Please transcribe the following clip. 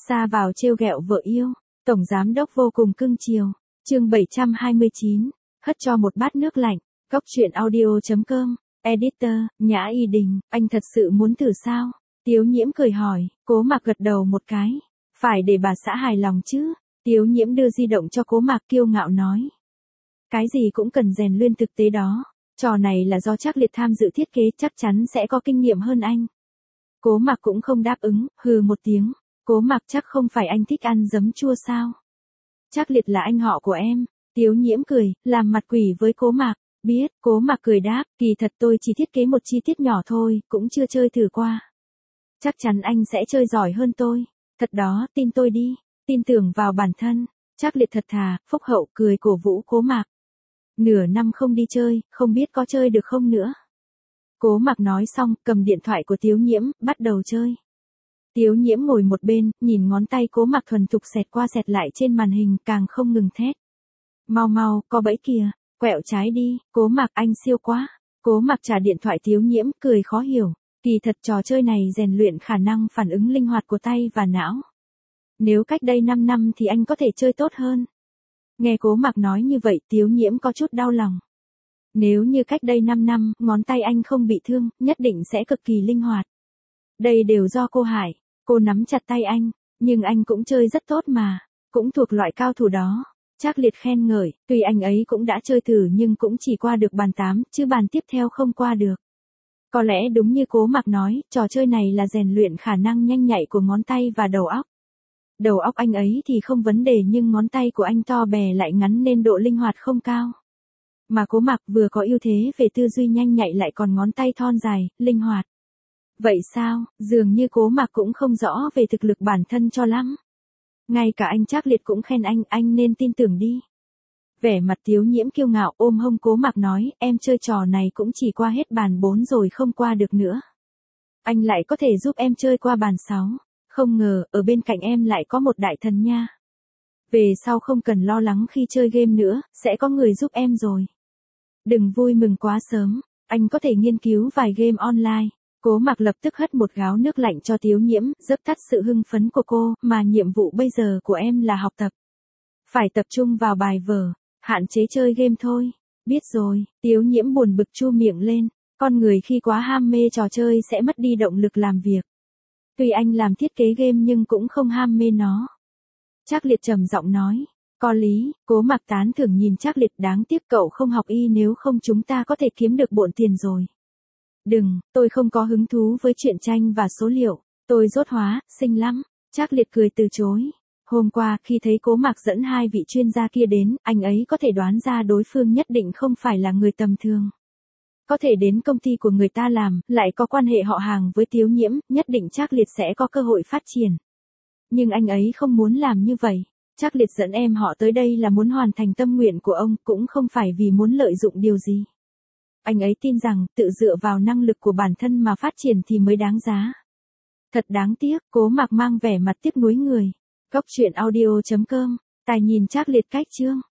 Xa vào trêu ghẹo vợ yêu, tổng giám đốc vô cùng cưng chiều. Chương 729, hất cho một bát nước lạnh. Góc truyện audio.com. Editor, Nhã Y Đình, anh thật sự muốn thử sao? Tiếu Nhiễm cười hỏi, Cố Mạc gật đầu một cái. Phải để bà xã hài lòng chứ. Tiếu Nhiễm đưa di động cho Cố Mạc kiêu ngạo nói. Cái gì cũng cần rèn luyện thực tế đó. Trò này là do Trác Liệt tham dự thiết kế, chắc chắn sẽ có kinh nghiệm hơn anh. Cố Mạc cũng không đáp ứng, hừ một tiếng. Cố Mạc, chắc không phải anh thích ăn giấm chua sao? Trác Liệt là anh họ của em. Tiếu Nhiễm cười, làm mặt quỷ với Cố Mạc. Biết, Cố Mạc cười đáp, kỳ thật tôi chỉ thiết kế một chi tiết nhỏ thôi, cũng chưa chơi thử qua. Chắc chắn anh sẽ chơi giỏi hơn tôi. Thật đó, tin tôi đi, tin tưởng vào bản thân. Trác Liệt thật thà, phúc hậu cười cổ vũ Cố Mạc. Nửa năm không đi chơi, không biết có chơi được không nữa. Cố Mạc nói xong, cầm điện thoại của Tiếu Nhiễm, bắt đầu chơi. Tiếu Nhiễm ngồi một bên, nhìn ngón tay Cố Mạc thuần thục xẹt qua xẹt lại trên màn hình, càng không ngừng thét. Mau mau, có bẫy kìa, quẹo trái đi, Cố Mạc, anh siêu quá. Cố Mạc trả điện thoại Tiếu Nhiễm, cười khó hiểu. Kỳ thật trò chơi này rèn luyện khả năng phản ứng linh hoạt của tay và não. Nếu cách đây 5 năm thì anh có thể chơi tốt hơn. Nghe Cố Mạc nói như vậy, Tiếu Nhiễm có chút đau lòng. Nếu như cách đây 5 năm, ngón tay anh không bị thương, nhất định sẽ cực kỳ linh hoạt. Đây đều do cô hại. Cô nắm chặt tay anh, nhưng anh cũng chơi rất tốt mà, cũng thuộc loại cao thủ đó. Trác Liệt khen ngợi, tuy anh ấy cũng đã chơi thử nhưng cũng chỉ qua được bàn 8, chứ bàn tiếp theo không qua được. Có lẽ đúng như Cố Mạc nói, trò chơi này là rèn luyện khả năng nhanh nhạy của ngón tay và đầu óc. Đầu óc anh ấy thì không vấn đề nhưng ngón tay của anh to bè lại ngắn nên độ linh hoạt không cao. Mà Cố Mạc vừa có ưu thế về tư duy nhanh nhạy lại còn ngón tay thon dài, linh hoạt. Vậy sao, dường như Cố Mạc cũng không rõ về thực lực bản thân cho lắm. Ngay cả anh Trác Liệt cũng khen anh nên tin tưởng đi. Vẻ mặt Tiếu Nhiễm kiêu ngạo ôm hông Cố Mạc nói, em chơi trò này cũng chỉ qua hết bàn 4 rồi không qua được nữa. Anh lại có thể giúp em chơi qua bàn 6. Không ngờ, ở bên cạnh em lại có một đại thần nha. Về sau không cần lo lắng khi chơi game nữa, sẽ có người giúp em rồi. Đừng vui mừng quá sớm, anh có thể nghiên cứu vài game online. Cố Mạc lập tức hất một gáo nước lạnh cho Tiếu Nhiễm, dập tắt sự hưng phấn của cô, mà nhiệm vụ bây giờ của em là học tập. Phải tập trung vào bài vở, hạn chế chơi game thôi. Biết rồi, Tiếu Nhiễm buồn bực chu miệng lên, con người khi quá ham mê trò chơi sẽ mất đi động lực làm việc. Tuy anh làm thiết kế game nhưng cũng không ham mê nó. Trác Liệt trầm giọng nói, có lý. Cố Mạc tán thưởng nhìn Trác Liệt, đáng tiếc cậu không học y, nếu không chúng ta có thể kiếm được bộn tiền rồi. Đừng, tôi không có hứng thú với truyện tranh và số liệu, tôi dốt hóa, xinh lắm. Trác Liệt cười từ chối. Hôm qua, khi thấy Cố Mạc dẫn 2 vị chuyên gia kia đến, anh ấy có thể đoán ra đối phương nhất định không phải là người tầm thường. Có thể đến công ty của người ta làm, lại có quan hệ họ hàng với Tiếu Nhiễm, nhất định Trác Liệt sẽ có cơ hội phát triển. Nhưng anh ấy không muốn làm như vậy. Trác Liệt dẫn em họ tới đây là muốn hoàn thành tâm nguyện của ông, cũng không phải vì muốn lợi dụng điều gì. Anh ấy tin rằng, tự dựa vào năng lực của bản thân mà phát triển thì mới đáng giá. Thật đáng tiếc, Cố Mạc mang vẻ mặt tiếc nuối người. Góc truyện audio.com, tài nhìn Trác Liệt cách chương.